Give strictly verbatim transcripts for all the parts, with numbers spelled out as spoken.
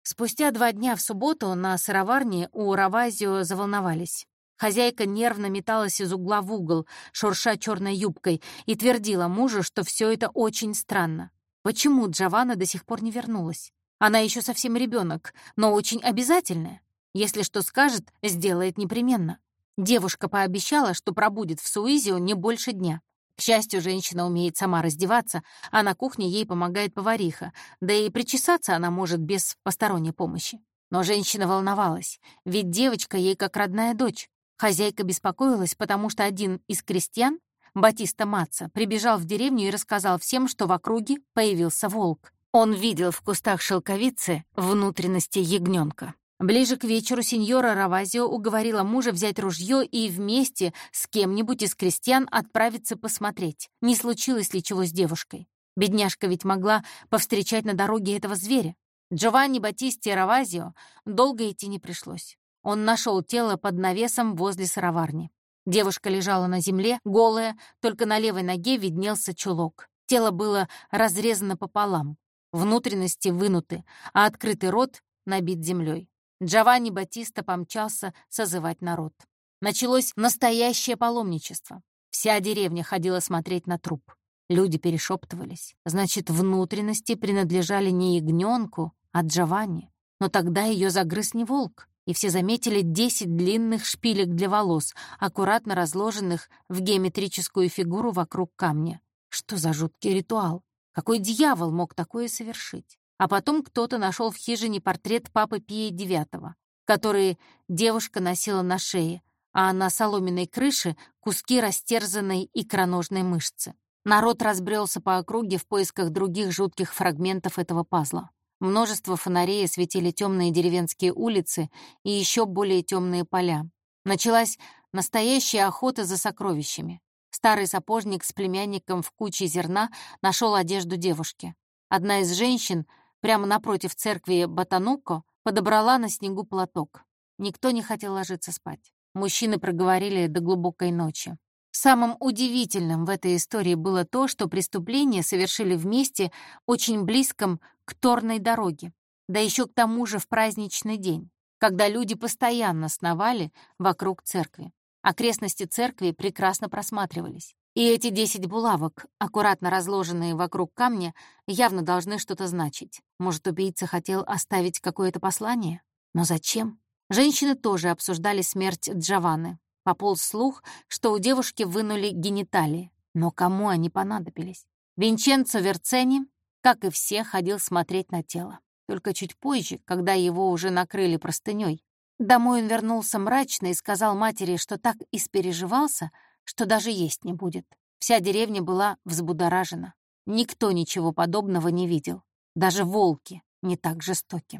Спустя два дня в субботу на сыроварне у Равазио заволновались. Хозяйка нервно металась из угла в угол, шурша черной юбкой, и твердила мужу, что все это очень странно. Почему Джованна до сих пор не вернулась? Она еще совсем ребенок, но очень обязательная. Если что скажет, сделает непременно. Девушка пообещала, что пробудет в Суизио не больше дня. К счастью, женщина умеет сама раздеваться, а на кухне ей помогает повариха, да и причесаться она может без посторонней помощи. Но женщина волновалась, ведь девочка ей как родная дочь. Хозяйка беспокоилась, потому что один из крестьян, Батиста Маца, прибежал в деревню и рассказал всем, что в округе появился волк. Он видел в кустах шелковицы внутренности ягненка. Ближе к вечеру сеньора Равазио уговорила мужа взять ружье и вместе с кем-нибудь из крестьян отправиться посмотреть, не случилось ли чего с девушкой. Бедняжка ведь могла повстречать на дороге этого зверя. Джованни Батисте Равазио долго идти не пришлось. Он нашел тело под навесом возле сыроварни. Девушка лежала на земле, голая, только на левой ноге виднелся чулок. Тело было разрезано пополам, внутренности вынуты, а открытый рот набит землей. Джованни Батиста помчался созывать народ. Началось настоящее паломничество. Вся деревня ходила смотреть на труп. Люди перешептывались. Значит, внутренности принадлежали не ягненку, а Джованни. Но тогда ее загрыз не волк, и все заметили десять длинных шпилек для волос, аккуратно разложенных в геометрическую фигуру вокруг камня. Что за жуткий ритуал? Какой дьявол мог такое совершить? А потом кто-то нашел в хижине портрет папы Пия девятого, который девушка носила на шее, а на соломенной крыше куски растерзанной икроножной мышцы. Народ разбрелся по округе в поисках других жутких фрагментов этого пазла. Множество фонарей осветили темные деревенские улицы и еще более темные поля. Началась настоящая охота за сокровищами. Старый сапожник с племянником в куче зерна нашел одежду девушки. Одна из женщин прямо напротив церкви Ботануко подобрала на снегу платок. Никто не хотел ложиться спать. Мужчины проговорили до глубокой ночи. Самым удивительным в этой истории было то, что преступление совершили вместе очень близком к торной дороге, да еще к тому же в праздничный день, когда люди постоянно сновали вокруг церкви. Окрестности церкви прекрасно просматривались. И эти десять булавок, аккуратно разложенные вокруг камня, явно должны что-то значить. Может, убийца хотел оставить какое-то послание? Но зачем? Женщины тоже обсуждали смерть Джованны. Пополз слух, что у девушки вынули гениталии. Но кому они понадобились? Винченцо Верцени, как и все, ходил смотреть на тело. Только чуть позже, когда его уже накрыли простыней. Домой он вернулся мрачно и сказал матери, что так испереживался, что даже есть не будет. Вся деревня была взбудоражена. Никто ничего подобного не видел. Даже волки не так жестоки.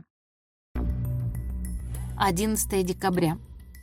одиннадцатого декабря.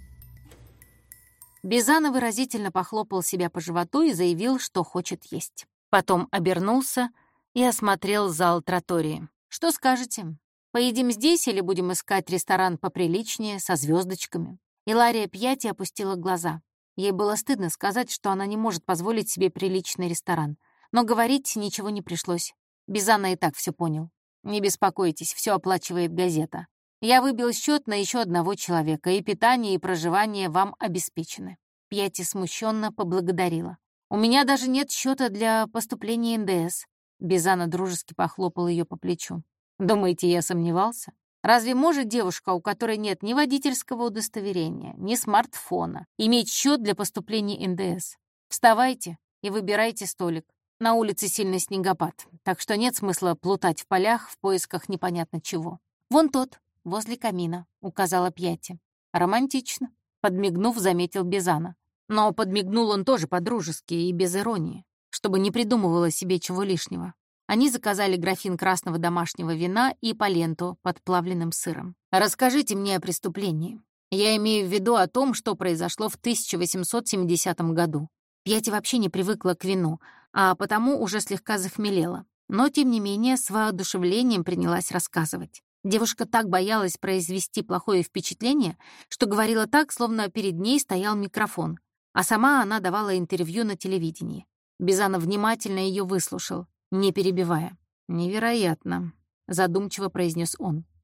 Бизано выразительно похлопал себя по животу и заявил, что хочет есть. Потом обернулся и осмотрел зал тротории. «Что скажете? Поедим здесь или будем искать ресторан поприличнее, со звездочками?» Илария Пьяти опустила глаза. Ей было стыдно сказать, что она не может позволить себе приличный ресторан. Но говорить ничего не пришлось. Бизано и так все понял. «Не беспокойтесь, все оплачивает газета. Я выбил счет на еще одного человека, и питание, и проживание вам обеспечены». Пьяти смущенно поблагодарила. «У меня даже нет счета для поступления эн дэ эс». Бизано дружески похлопал ее по плечу. «Думаете, я сомневался? Разве может девушка, у которой нет ни водительского удостоверения, ни смартфона, иметь счет для поступления эн дэ эс? Вставайте и выбирайте столик. На улице сильный снегопад, так что нет смысла плутать в полях в поисках непонятно чего. Вон тот, возле камина», — указала Пьяти. «Романтично», — подмигнув, заметил Бизано. Но подмигнул он тоже по-дружески и без иронии, чтобы не придумывала себе чего лишнего. Они заказали графин красного домашнего вина и поленту под плавленным сыром. «Расскажите мне о преступлении. Я имею в виду о том, что произошло в тысяча восемьсот семидесятом году». Пьяти вообще не привыкла к вину, а потому уже слегка захмелела. Но, тем не менее, с воодушевлением принялась рассказывать. Девушка так боялась произвести плохое впечатление, что говорила так, словно перед ней стоял микрофон, а сама она давала интервью на телевидении. Бизано внимательно ее выслушал, не перебивая. «Невероятно», — задумчиво произнес он.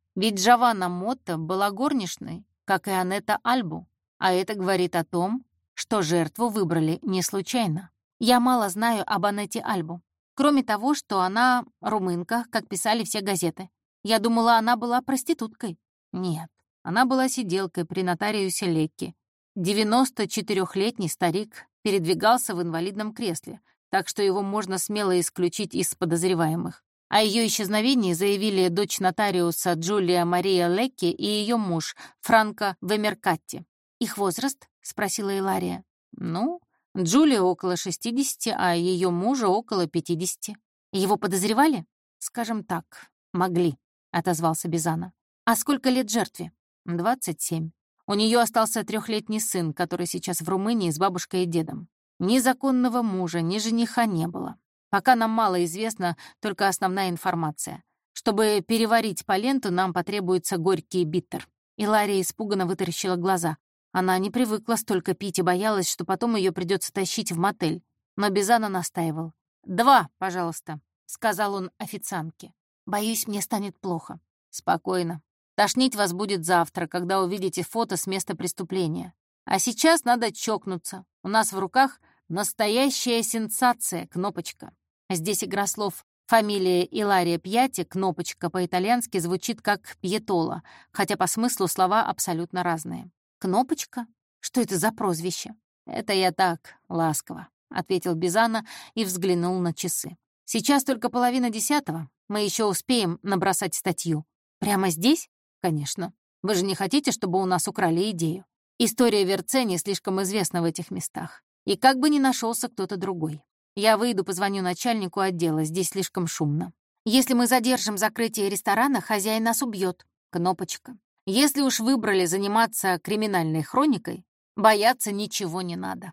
Ведь Джованна Мотта была горничной, как и Анетта Альбу, а это говорит о том, что жертву выбрали не случайно. Я мало знаю об Анетте Альбу, кроме того, что она румынка, как писали все газеты. Я думала, она была проституткой. Нет, она была сиделкой при нотариусе Лекки. девяносто четырёхлетний старик передвигался в инвалидном кресле, так что его можно смело исключить из подозреваемых. О ее исчезновении заявили дочь нотариуса Джулия Мария Лекки и ее муж Франко Вемеркатти. «Их возраст?» — спросила Илария. «Ну, Джулия около шестидесяти, а ее мужа около пятидесяти. Его подозревали?» «Скажем так, могли», — отозвался Бизана. «А сколько лет жертве?» «двадцать семь. У нее остался трехлетний сын, который сейчас в Румынии с бабушкой и дедом. Ни законного мужа, ни жениха не было. Пока нам мало известна только основная информация. Чтобы переварить поленту, нам потребуется горький биттер». Илария испуганно вытаращила глаза. Она не привыкла столько пить и боялась, что потом ее придется тащить в мотель. Но Бизана настаивал. «Два, пожалуйста», — сказал он официантке. «Боюсь, мне станет плохо». «Спокойно. Тошнить вас будет завтра, когда увидите фото с места преступления. А сейчас надо чокнуться. У нас в руках настоящая сенсация, Кнопочка». Здесь игра слов. Фамилия Илария Пьяти, Кнопочка, по-итальянски звучит как Пьетола, хотя по смыслу слова абсолютно разные. «Кнопочка? Что это за прозвище?» «Это я так, ласково», — ответил Бизана и взглянул на часы. «Сейчас только половина десятого. Мы еще успеем набросать статью». «Прямо здесь?» «Конечно. Вы же не хотите, чтобы у нас украли идею? История Верцени слишком известна в этих местах. И как бы ни нашелся кто-то другой. Я выйду, позвоню начальнику отдела, здесь слишком шумно. Если мы задержим закрытие ресторана, хозяин нас убьет. Кнопочка. Если уж выбрали заниматься криминальной хроникой, бояться ничего не надо».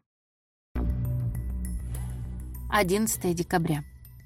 одиннадцатого декабря.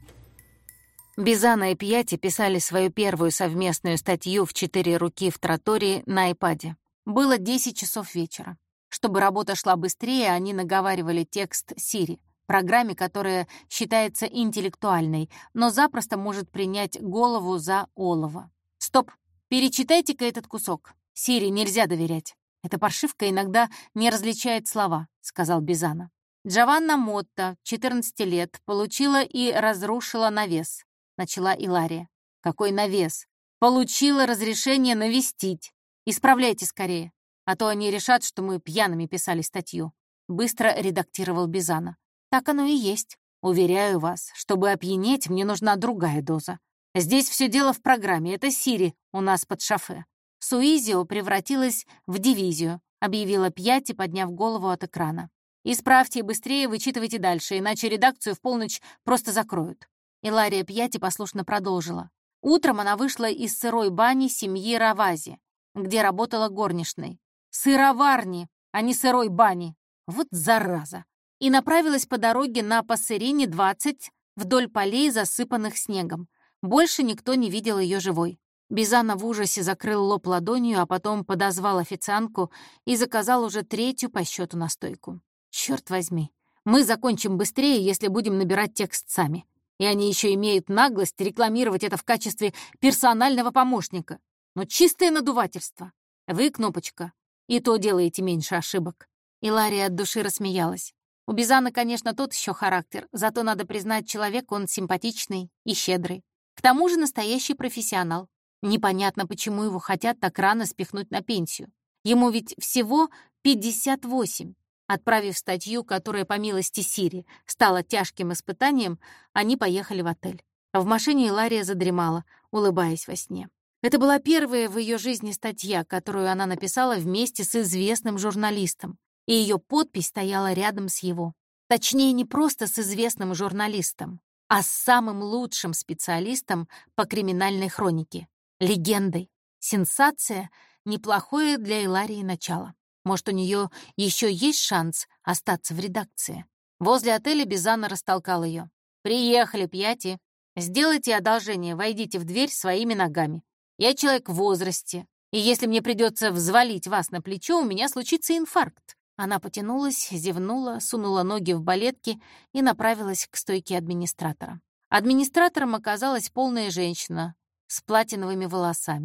Бизана и Пьяти писали свою первую совместную статью в четыре руки в тротории на айпаде. Было десять часов вечера. Чтобы работа шла быстрее, они наговаривали текст Сири, программе, которая считается интеллектуальной, но запросто может принять голову за олово. «Стоп! Перечитайте-ка этот кусок. Сири нельзя доверять. Эта паршивка иногда не различает слова», — сказал Бизана. «Джованна Мотта, четырнадцати лет, получила и разрушила навес», — начала Илария. «Какой навес? Получила разрешение навестить. Исправляйте скорее, а то они решат, что мы пьяными писали статью», — быстро редактировал Бизана. «Так оно и есть. Уверяю вас, чтобы опьянеть, мне нужна другая доза. Здесь все дело в программе, это Сири у нас под шофе». «Суизио превратилась в дивизию», — объявила Пьяти, подняв голову от экрана. «Исправьте и быстрее вычитывайте дальше, иначе редакцию в полночь просто закроют». Илария Пьяти послушно продолжила. Утром она вышла из сырой бани семьи Равази, где работала горничной. Сыроварни, а не сырой бани. Вот зараза. И направилась по дороге на Пассерине двадцать вдоль полей, засыпанных снегом. Больше никто не видел ее живой. Бизана в ужасе закрыл лоб ладонью, а потом подозвал официантку и заказал уже третью по счету настойку. «Черт возьми, мы закончим быстрее, если будем набирать текст сами. И они еще имеют наглость рекламировать это в качестве персонального помощника. Но чистое надувательство. Вы, Кнопочка, и то делаете меньше ошибок». Илария от души рассмеялась. У Бизана, конечно, тот еще характер, зато, надо признать, человек он симпатичный и щедрый. К тому же настоящий профессионал. Непонятно, почему его хотят так рано спихнуть на пенсию. Ему ведь всего пятьдесят восемь. Отправив статью, которая, по милости Сири, стала тяжким испытанием, они поехали в отель. В машине Илария задремала, улыбаясь во сне. Это была первая в ее жизни статья, которую она написала вместе с известным журналистом, и ее подпись стояла рядом с его. Точнее, не просто с известным журналистом, а с самым лучшим специалистом по криминальной хронике. Легендой. Сенсация — неплохое для Иларии начало. Может, у нее еще есть шанс остаться в редакции. Возле отеля Бизана растолкал ее. «Приехали, Пьяти. Сделайте одолжение, войдите в дверь своими ногами. Я человек в возрасте, и если мне придется взвалить вас на плечо, у меня случится инфаркт». Она потянулась, зевнула, сунула ноги в балетки и направилась к стойке администратора. Администратором оказалась полная женщина с платиновыми волосами.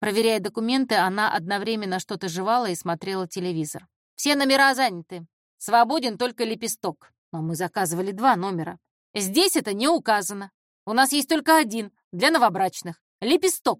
Проверяя документы, она одновременно что-то жевала и смотрела телевизор. «Все номера заняты. Свободен только лепесток. Но мы заказывали два номера. Здесь это не указано. У нас есть только один, для новобрачных. Лепесток».